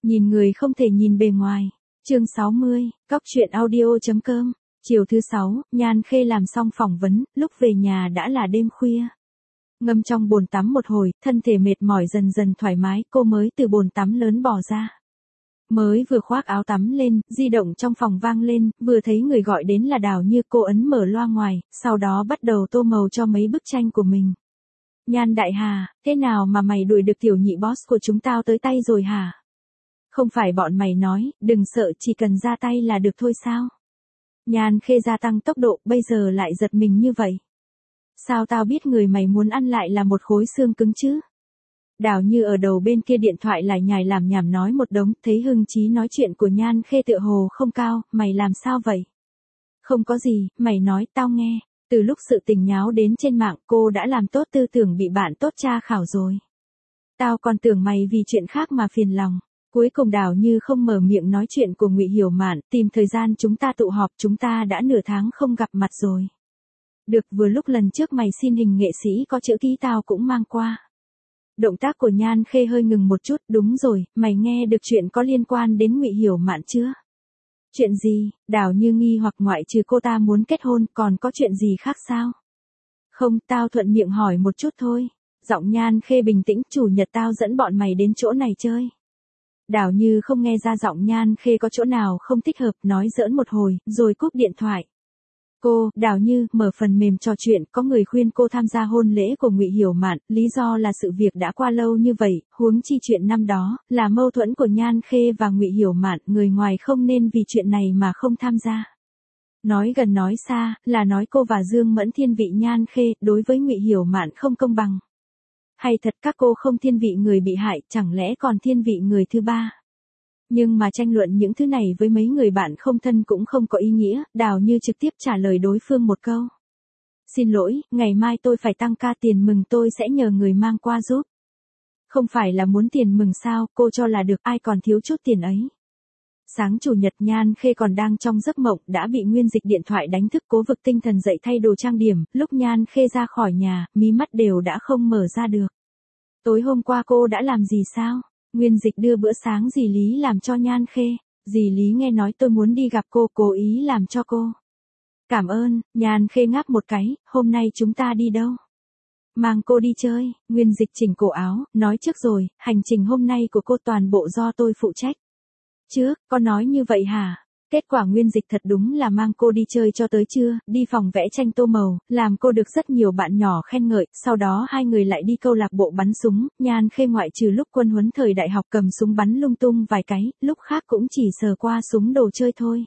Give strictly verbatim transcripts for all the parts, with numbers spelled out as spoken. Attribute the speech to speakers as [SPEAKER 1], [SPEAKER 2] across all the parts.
[SPEAKER 1] Nhìn người không thể nhìn bề ngoài. Chương sáu mươi, Cóc truyện audio.com. Chiều thứ sáu, Nhan Khê làm xong phỏng vấn, lúc về nhà đã là đêm khuya. Ngâm trong bồn tắm một hồi, thân thể mệt mỏi dần dần thoải mái, cô mới từ bồn tắm lớn bò ra. Mới vừa khoác áo tắm lên, di động trong phòng vang lên, vừa thấy người gọi đến là Đào Như, cô ấn mở loa ngoài, sau đó bắt đầu tô màu cho mấy bức tranh của mình. Nhan đại hà, thế nào mà mày đuổi được tiểu nhị boss của chúng tao tới tay rồi hả? Không phải bọn mày nói, đừng sợ, chỉ cần ra tay là được thôi sao? Nhan Khê gia tăng tốc độ, bây giờ lại giật mình như vậy. Sao tao biết người mày muốn ăn lại là một khối xương cứng chứ? Đào Như ở đầu bên kia điện thoại lại nhài làm nhảm nói một đống, thấy hưng chí nói chuyện của Nhan Khê tựa hồ không cao, mày làm sao vậy? Không có gì, mày nói tao nghe. Từ lúc sự tình nháo đến trên mạng, cô đã làm tốt tư tưởng bị bạn tốt tra khảo rồi. Tao còn tưởng mày vì chuyện khác mà phiền lòng. Cuối cùng Đào Như không mở miệng nói chuyện của Ngụy Hiểu Mạn, tìm thời gian chúng ta tụ họp, chúng ta đã nửa tháng không gặp mặt rồi. Được, vừa lúc lần trước mày xin hình nghệ sĩ có chữ ký tao cũng mang qua. Động tác của Nhan Khê hơi ngừng một chút, đúng rồi, mày nghe được chuyện có liên quan đến Ngụy Hiểu Mạn chưa? Chuyện gì? Đào Như nghi hoặc, ngoại trừ cô ta muốn kết hôn, còn có chuyện gì khác sao? Không, tao thuận miệng hỏi một chút thôi. Giọng Nhan Khê bình tĩnh, chủ nhật tao dẫn bọn mày đến chỗ này chơi. Đào Như không nghe ra giọng Nhan Khê có chỗ nào không thích hợp, nói giỡn một hồi, rồi cúp điện thoại. Cô, Đào Như, mở phần mềm trò chuyện, có người khuyên cô tham gia hôn lễ của Ngụy Hiểu Mạn, lý do là sự việc đã qua lâu như vậy, huống chi chuyện năm đó, là mâu thuẫn của Nhan Khê và Ngụy Hiểu Mạn, người ngoài không nên vì chuyện này mà không tham gia. Nói gần nói xa, là nói cô và Dương Mẫn thiên vị Nhan Khê, đối với Ngụy Hiểu Mạn không công bằng. Hay thật các cô không thiên vị người bị hại, chẳng lẽ còn thiên vị người thứ ba? Nhưng mà tranh luận những thứ này với mấy người bạn không thân cũng không có ý nghĩa, Đào Như trực tiếp trả lời đối phương một câu. Xin lỗi, ngày mai tôi phải tăng ca, tiền mừng tôi sẽ nhờ người mang qua giúp. Không phải là muốn tiền mừng sao, cô cho là được, ai còn thiếu chút tiền ấy. Sáng chủ nhật Nhan Khê còn đang trong giấc mộng, đã bị Nguyên Dịch điện thoại đánh thức, cố vực tinh thần dậy thay đồ trang điểm, lúc Nhan Khê ra khỏi nhà, mí mắt đều đã không mở ra được. Tối hôm qua cô đã làm gì sao? Nguyên Dịch đưa bữa sáng dì Lý làm cho Nhan Khê. Dì Lý nghe nói tôi muốn đi gặp cô, cố ý làm cho cô. Cảm ơn, Nhan Khê ngáp một cái, hôm nay chúng ta đi đâu? Mang cô đi chơi. Nguyên Dịch chỉnh cổ áo, nói trước rồi, hành trình hôm nay của cô toàn bộ do tôi phụ trách. Trước, có nói như vậy hả? Kết quả Nguyên Dịch thật đúng là mang cô đi chơi cho tới trưa, đi phòng vẽ tranh tô màu, làm cô được rất nhiều bạn nhỏ khen ngợi, sau đó hai người lại đi câu lạc bộ bắn súng, Nhan Khê ngoại trừ lúc quân huấn thời đại học cầm súng bắn lung tung vài cái, lúc khác cũng chỉ sờ qua súng đồ chơi thôi.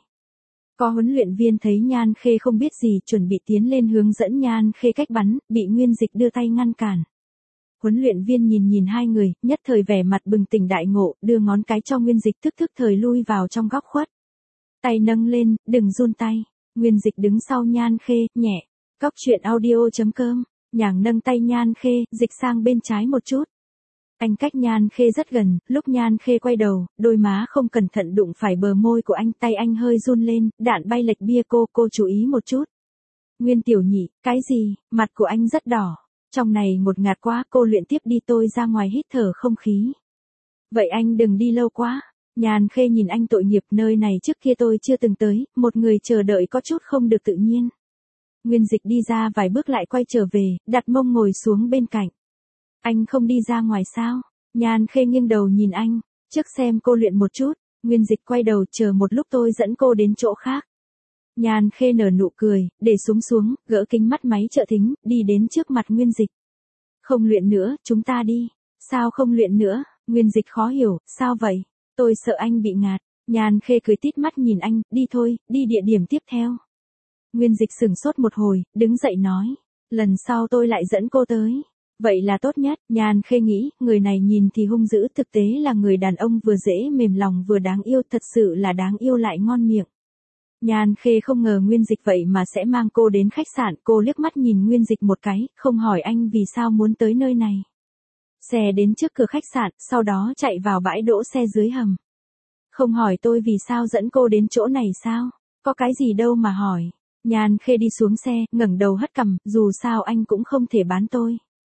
[SPEAKER 1] Có huấn luyện viên thấy Nhan Khê không biết gì, chuẩn bị tiến lên hướng dẫn Nhan Khê cách bắn, bị Nguyên Dịch đưa tay ngăn cản. Huấn luyện viên nhìn nhìn hai người, nhất thời vẻ mặt bừng tỉnh đại ngộ, đưa ngón cái cho Nguyên Dịch, thức thức thời lui vào trong góc khuất. Tay nâng lên, đừng run tay. Nguyên Dịch đứng sau Nhan Khê, nhẹ. Cóc truyện audio.com. Nhàng nâng tay Nhan Khê, dịch sang bên trái một chút. Anh cách Nhan Khê rất gần, lúc Nhan Khê quay đầu, đôi má không cẩn thận đụng phải bờ môi của anh, tay anh hơi run lên, đạn bay lệch bia cô, cô chú ý một chút. Nguyên tiểu nhị, cái gì, mặt của anh rất đỏ. Trong này ngột ngạt quá, cô luyện tiếp đi, tôi ra ngoài hít thở không khí. Vậy anh đừng đi lâu quá. Nhan Khê nhìn anh, tội nghiệp, nơi này trước kia tôi chưa từng tới, một người chờ đợi có chút không được tự nhiên. Nguyên Dịch đi ra vài bước lại quay trở về, đặt mông ngồi xuống bên cạnh. Anh không đi ra ngoài sao? Nhan Khê nghiêng đầu nhìn anh, trước xem cô luyện một chút. Nguyên Dịch quay đầu, chờ một lúc tôi dẫn cô đến chỗ khác. Nhan Khê nở nụ cười, để súng xuống, gỡ kính mắt máy trợ thính, đi đến trước mặt Nguyên Dịch. Không luyện nữa, chúng ta đi. Sao không luyện nữa? Nguyên Dịch khó hiểu, sao vậy? Tôi sợ anh bị ngạt. Nhan Khê cười tít mắt nhìn anh, đi thôi, đi địa điểm tiếp theo. Nguyên Dịch sửng sốt một hồi, đứng dậy nói. Lần sau tôi lại dẫn cô tới. Vậy là tốt nhất, Nhan Khê nghĩ, người này nhìn thì hung dữ, thực tế là người đàn ông vừa dễ mềm lòng vừa đáng yêu, thật sự là đáng yêu lại ngon miệng. Nhan Khê không ngờ Nguyên Dịch vậy mà sẽ mang cô đến khách sạn, cô liếc mắt nhìn Nguyên Dịch một cái, không hỏi anh vì sao muốn tới nơi này. Xe đến trước cửa khách sạn, sau đó chạy vào bãi đỗ xe dưới hầm. Không hỏi tôi vì sao dẫn cô đến chỗ này sao? Có cái gì đâu mà hỏi. Nhan Khê đi xuống xe, ngẩng đầu hất cằm, dù sao anh cũng không thể bán tôi.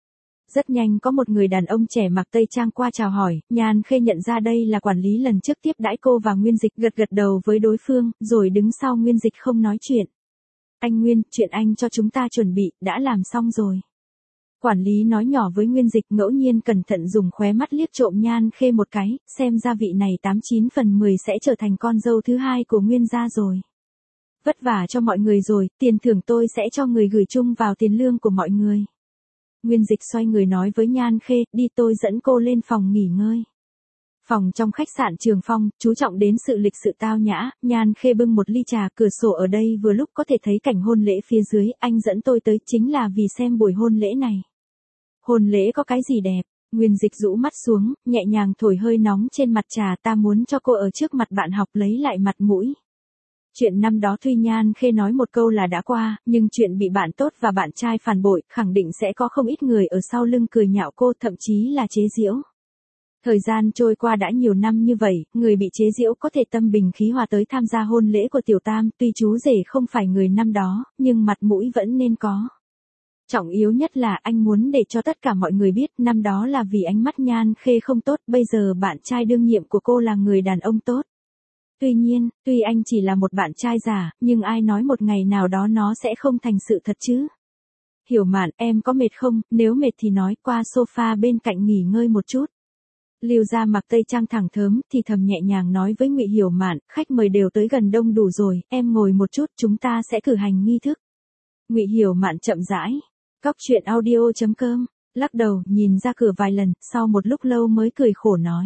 [SPEAKER 1] Rất nhanh có một người đàn ông trẻ mặc tây trang qua chào hỏi, Nhan Khê nhận ra đây là quản lý lần trước tiếp đãi cô và Nguyên Dịch, gật gật đầu với đối phương, rồi đứng sau Nguyên Dịch không nói chuyện. Anh Nguyên, chuyện anh cho chúng ta chuẩn bị, đã làm xong rồi. Quản lý nói nhỏ với Nguyên Dịch, ngẫu nhiên cẩn thận dùng khóe mắt liếc trộm Nhan Khê một cái, xem ra vị này tám chín phần mười sẽ trở thành con dâu thứ hai của Nguyên gia rồi. Vất vả cho mọi người rồi, tiền thưởng tôi sẽ cho người gửi chung vào tiền lương của mọi người. Nguyên Dịch xoay người nói với Nhan Khê, đi tôi dẫn cô lên phòng nghỉ ngơi. Phòng trong khách sạn Trường Phong, chú trọng đến sự lịch sự tao nhã, Nhan Khê bưng một ly trà, cửa sổ ở đây vừa lúc có thể thấy cảnh hôn lễ phía dưới, anh dẫn tôi tới chính là vì xem buổi hôn lễ này. Hôn lễ có cái gì đẹp? Nguyên Dịch rũ mắt xuống, nhẹ nhàng thổi hơi nóng trên mặt trà, ta muốn cho cô ở trước mặt bạn học lấy lại mặt mũi. Chuyện năm đó tuy Nhan Khê nói một câu là đã qua, nhưng chuyện bị bạn tốt và bạn trai phản bội, khẳng định sẽ có không ít người ở sau lưng cười nhạo cô, thậm chí là chế giễu. Thời gian trôi qua đã nhiều năm như vậy, người bị chế giễu có thể tâm bình khí hòa tới tham gia hôn lễ của Tiểu Tam, tuy chú rể không phải người năm đó, nhưng mặt mũi vẫn nên có. Trọng yếu nhất là anh muốn để cho tất cả mọi người biết, năm đó là vì ánh mắt Nhan Khê không tốt, bây giờ bạn trai đương nhiệm của cô là người đàn ông tốt. Tuy nhiên, tuy anh chỉ là một bạn trai giả, nhưng ai nói một ngày nào đó nó sẽ không thành sự thật chứ? Hiểu Mạn, em có mệt không, nếu mệt thì nói, qua sofa bên cạnh nghỉ ngơi một chút. Lưu Gia mặc tây trang thẳng thớm, thì thầm nhẹ nhàng nói với Ngụy Hiểu Mạn, khách mời đều tới gần đông đủ rồi, em ngồi một chút, chúng ta sẽ cử hành nghi thức. Ngụy Hiểu Mạn chậm rãi. Cóc truyện audio chấm com, lắc đầu, nhìn ra cửa vài lần, sau một lúc lâu mới cười khổ nói.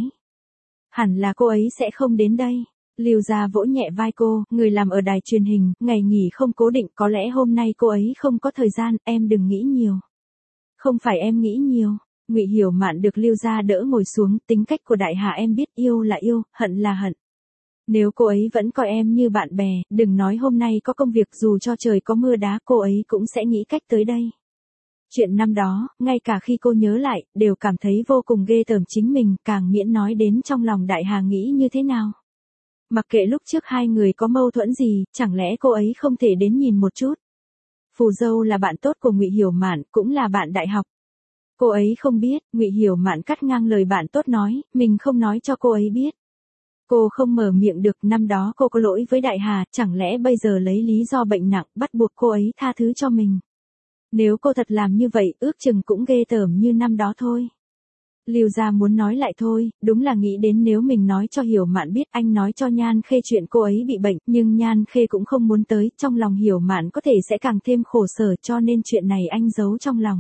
[SPEAKER 1] Hẳn là cô ấy sẽ không đến đây. Lưu Gia vỗ nhẹ vai cô, người làm ở đài truyền hình, ngày nghỉ không cố định, có lẽ hôm nay cô ấy không có thời gian, em đừng nghĩ nhiều. Không phải em nghĩ nhiều. Ngụy Hiểu Mạn được Lưu Gia đỡ ngồi xuống, tính cách của đại hạ em biết, yêu là yêu, hận là hận. Nếu cô ấy vẫn coi em như bạn bè, đừng nói hôm nay có công việc, dù cho trời có mưa đá cô ấy cũng sẽ nghĩ cách tới đây. Chuyện năm đó, ngay cả khi cô nhớ lại, đều cảm thấy vô cùng ghê tởm chính mình, càng miễn nói đến trong lòng đại hà nghĩ như thế nào. Mặc kệ lúc trước hai người có mâu thuẫn gì, chẳng lẽ cô ấy không thể đến nhìn một chút. Phù dâu là bạn tốt của Ngụy Hiểu Mạn, cũng là bạn đại học. Cô ấy không biết, Ngụy Hiểu Mạn cắt ngang lời bạn tốt nói, mình không nói cho cô ấy biết. Cô không mở miệng được, năm đó cô có lỗi với đại hà, chẳng lẽ bây giờ lấy lý do bệnh nặng, bắt buộc cô ấy tha thứ cho mình. Nếu cô thật làm như vậy, ước chừng cũng ghê tởm như năm đó thôi. Lưu Gia muốn nói lại thôi, đúng là nghĩ đến nếu mình nói cho Hiểu Mạn biết, anh nói cho Nhan Khê chuyện cô ấy bị bệnh, nhưng Nhan Khê cũng không muốn tới, trong lòng Hiểu Mạn có thể sẽ càng thêm khổ sở, cho nên chuyện này anh giấu trong lòng.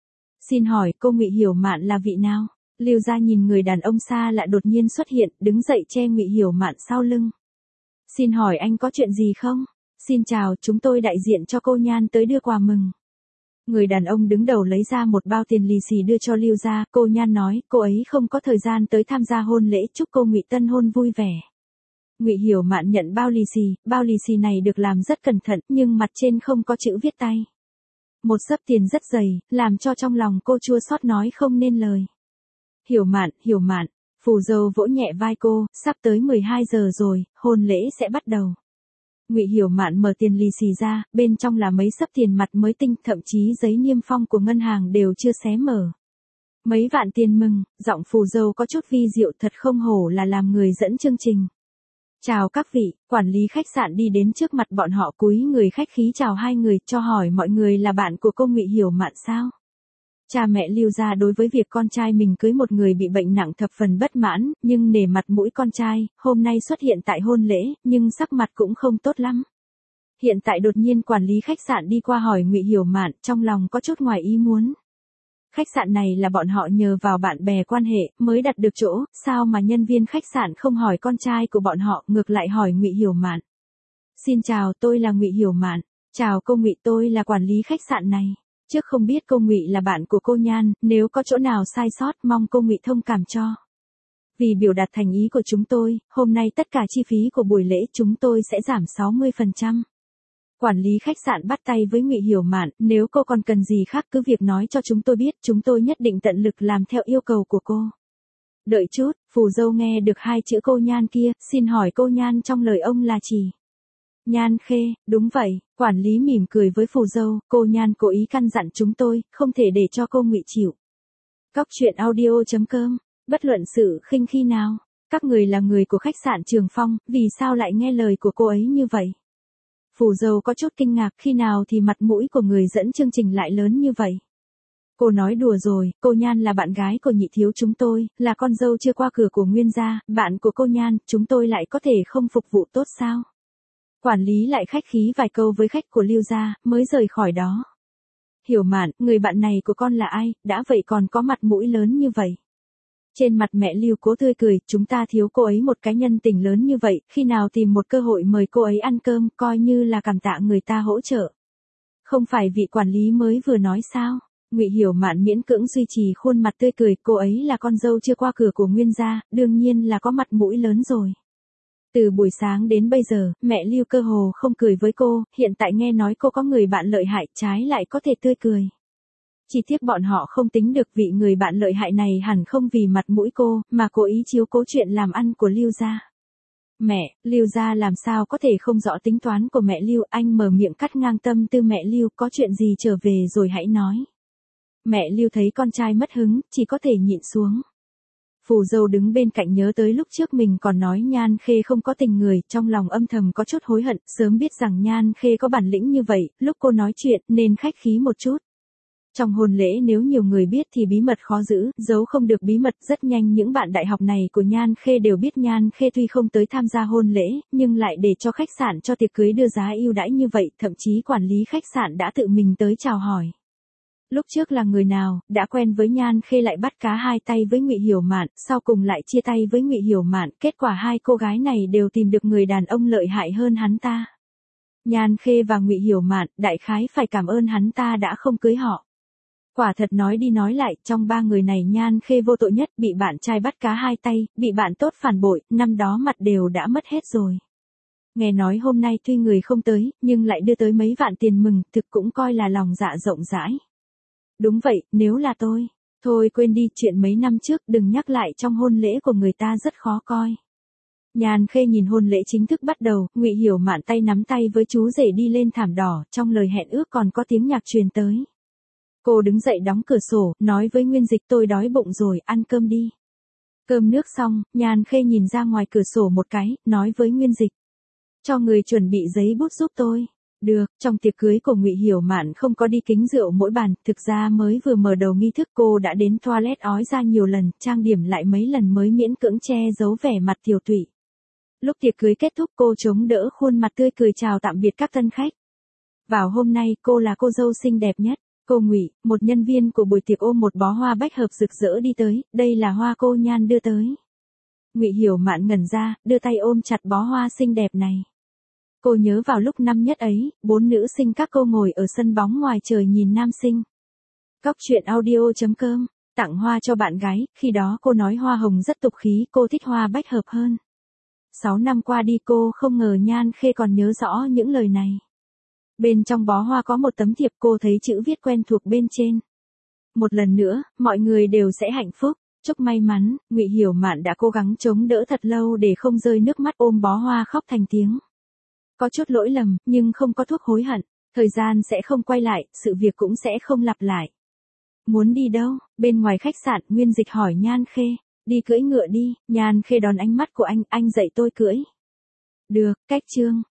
[SPEAKER 1] Xin hỏi, cô Ngụy Hiểu Mạn là vị nào? Lưu Gia nhìn người đàn ông xa lạ đột nhiên xuất hiện, đứng dậy che Ngụy Hiểu Mạn sau lưng. Xin hỏi anh có chuyện gì không? Xin chào, chúng tôi đại diện cho cô Nhan tới đưa quà mừng. Người đàn ông đứng đầu lấy ra một bao tiền lì xì đưa cho Lưu Gia, cô Nhan nói, cô ấy không có thời gian tới tham gia hôn lễ, chúc cô Ngụy tân hôn vui vẻ. Ngụy Hiểu Mạn nhận bao lì xì, bao lì xì này được làm rất cẩn thận, nhưng mặt trên không có chữ viết tay. Một xấp tiền rất dày, làm cho trong lòng cô chua xót nói không nên lời. Hiểu Mạn, Hiểu Mạn, phù dâu vỗ nhẹ vai cô, sắp tới mười hai giờ rồi, hôn lễ sẽ bắt đầu. Ngụy Hiểu Mạn mở tiền lì xì ra, bên trong là mấy xấp tiền mặt mới tinh, thậm chí giấy niêm phong của ngân hàng đều chưa xé mở. Mấy vạn tiền mừng, giọng phù dâu có chút vi diệu, thật không hổ là làm người dẫn chương trình. Chào các vị, quản lý khách sạn đi đến trước mặt bọn họ cúi người khách khí chào hai người, cho hỏi mọi người là bạn của cô Ngụy Hiểu Mạn sao? Cha mẹ Lưu Gia đối với việc con trai mình cưới một người bị bệnh nặng thập phần bất mãn, nhưng nể mặt mũi con trai, hôm nay xuất hiện tại hôn lễ, nhưng sắc mặt cũng không tốt lắm. Hiện tại đột nhiên quản lý khách sạn đi qua hỏi Ngụy Hiểu Mạn, trong lòng có chút ngoài ý muốn. Khách sạn này là bọn họ nhờ vào bạn bè quan hệ mới đặt được chỗ, sao mà nhân viên khách sạn không hỏi con trai của bọn họ, ngược lại hỏi Ngụy Hiểu Mạn. Xin chào, tôi là Ngụy Hiểu Mạn. Chào cô Ngụy, tôi là quản lý khách sạn này. Trước không biết cô Ngụy là bạn của cô Nhan, nếu có chỗ nào sai sót mong cô Ngụy thông cảm cho. Vì biểu đạt thành ý của chúng tôi, hôm nay tất cả chi phí của buổi lễ chúng tôi sẽ giảm sáu mươi phần trăm. Quản lý khách sạn bắt tay với Ngụy Hiểu Mạn, nếu cô còn cần gì khác cứ việc nói cho chúng tôi biết, chúng tôi nhất định tận lực làm theo yêu cầu của cô. Đợi chút, phù dâu nghe được hai chữ cô Nhan kia, xin hỏi cô Nhan trong lời ông là chỉ Nhan Khê, đúng vậy, quản lý mỉm cười với phù dâu, cô Nhan cố ý căn dặn chúng tôi, không thể để cho cô Ngụy chịu. Cóc truyện audio chấm com. Bất luận sự khinh khi nào, các người là người của khách sạn Trường Phong, vì sao lại nghe lời của cô ấy như vậy? Phủ dâu có chút kinh ngạc, khi nào thì mặt mũi của người dẫn chương trình lại lớn như vậy? Cô nói đùa rồi, cô Nhan là bạn gái của nhị thiếu chúng tôi, là con dâu chưa qua cửa của Nguyên gia, bạn của cô Nhan, chúng tôi lại có thể không phục vụ tốt sao? Quản lý lại khách khí vài câu với khách của Lưu gia, mới rời khỏi đó. Hiểu Mạn, người bạn này của con là ai, đã vậy còn có mặt mũi lớn như vậy? Trên mặt mẹ Lưu Cố tươi cười, chúng ta thiếu cô ấy một cái nhân tình lớn như vậy, khi nào tìm một cơ hội mời cô ấy ăn cơm, coi như là cảm tạ người ta hỗ trợ. Không phải vị quản lý mới vừa nói sao? Ngụy Hiểu Mạn miễn cưỡng duy trì khuôn mặt tươi cười, cô ấy là con dâu chưa qua cửa của Nguyên gia, đương nhiên là có mặt mũi lớn rồi. Từ buổi sáng đến bây giờ, mẹ Lưu cơ hồ không cười với cô, hiện tại nghe nói cô có người bạn lợi hại, trái lại có thể tươi cười. Chỉ tiếc bọn họ không tính được vị người bạn lợi hại này hẳn không vì mặt mũi cô, mà cố ý chiếu cố chuyện làm ăn của Lưu gia. Mẹ, Lưu gia làm sao có thể không rõ tính toán của mẹ Lưu, anh mở miệng cắt ngang tâm tư mẹ Lưu, có chuyện gì trở về rồi hãy nói. Mẹ Lưu thấy con trai mất hứng, chỉ có thể nhịn xuống. Phù dâu đứng bên cạnh nhớ tới lúc trước mình còn nói Nhan Khê không có tình người, trong lòng âm thầm có chút hối hận, sớm biết rằng Nhan Khê có bản lĩnh như vậy, lúc cô nói chuyện nên khách khí một chút. Trong hôn lễ nếu nhiều người biết thì bí mật khó giữ, giấu không được bí mật, rất nhanh những bạn đại học này của Nhan Khê đều biết Nhan Khê tuy không tới tham gia hôn lễ, nhưng lại để cho khách sạn cho tiệc cưới đưa giá ưu đãi như vậy, thậm chí quản lý khách sạn đã tự mình tới chào hỏi. Lúc trước là người nào, đã quen với Nhan Khê lại bắt cá hai tay với Ngụy Hiểu Mạn, sau cùng lại chia tay với Ngụy Hiểu Mạn, kết quả hai cô gái này đều tìm được người đàn ông lợi hại hơn hắn ta. Nhan Khê và Ngụy Hiểu Mạn, đại khái phải cảm ơn hắn ta đã không cưới họ. Quả thật nói đi nói lại, trong ba người này Nhan Khê vô tội nhất, bị bạn trai bắt cá hai tay, bị bạn tốt phản bội, năm đó mặt đều đã mất hết rồi. Nghe nói hôm nay tuy người không tới, nhưng lại đưa tới mấy vạn tiền mừng, thực cũng coi là lòng dạ rộng rãi. Đúng vậy, nếu là tôi, thôi quên đi, chuyện mấy năm trước đừng nhắc lại, trong hôn lễ của người ta rất khó coi. Nhan Khê nhìn hôn lễ chính thức bắt đầu, Ngụy Hiểu Mạn tay nắm tay với chú rể đi lên thảm đỏ, trong lời hẹn ước còn có tiếng nhạc truyền tới. Cô đứng dậy đóng cửa sổ, nói với Nguyên Dịch tôi đói bụng rồi, ăn cơm đi. Cơm nước xong, Nhan Khê nhìn ra ngoài cửa sổ một cái, nói với Nguyên Dịch. Cho người chuẩn bị giấy bút giúp tôi. Được, trong tiệc cưới của Ngụy Hiểu Mạn không có đi kính rượu mỗi bàn, thực ra mới vừa mở đầu nghi thức cô đã đến toilet ói ra nhiều lần, trang điểm lại mấy lần mới miễn cưỡng che giấu vẻ mặt tiều tụy. Lúc tiệc cưới kết thúc cô chống đỡ khuôn mặt tươi cười chào tạm biệt các tân khách. Vào hôm nay cô là cô dâu xinh đẹp nhất. Cô Ngụy, một nhân viên của buổi tiệc ôm một bó hoa bách hợp rực rỡ đi tới, đây là hoa cô Nhan đưa tới. Ngụy Hiểu Mạn ngẩn ra, đưa tay ôm chặt bó hoa xinh đẹp này. Cô nhớ vào lúc năm nhất ấy, bốn nữ sinh các cô ngồi ở sân bóng ngoài trời nhìn nam sinh. Cóc truyện audio chấm com, tặng hoa cho bạn gái, khi đó cô nói hoa hồng rất tục khí, cô thích hoa bách hợp hơn. Sáu năm qua đi cô không ngờ Nhan Khê còn nhớ rõ những lời này. Bên trong bó hoa có một tấm thiệp, cô thấy chữ viết quen thuộc bên trên. Một lần nữa, mọi người đều sẽ hạnh phúc, chúc may mắn. Ngụy Hiểu Mạn đã cố gắng chống đỡ thật lâu để không rơi nước mắt, ôm bó hoa khóc thành tiếng. Có chút lỗi lầm, nhưng không có thuốc hối hận, thời gian sẽ không quay lại, sự việc cũng sẽ không lặp lại. Muốn đi đâu? Bên ngoài khách sạn, Nguyên Dịch hỏi Nhan Khê. Đi cưỡi ngựa đi. Nhan Khê đón ánh mắt của anh, anh dạy tôi cưỡi. Được, cách chương.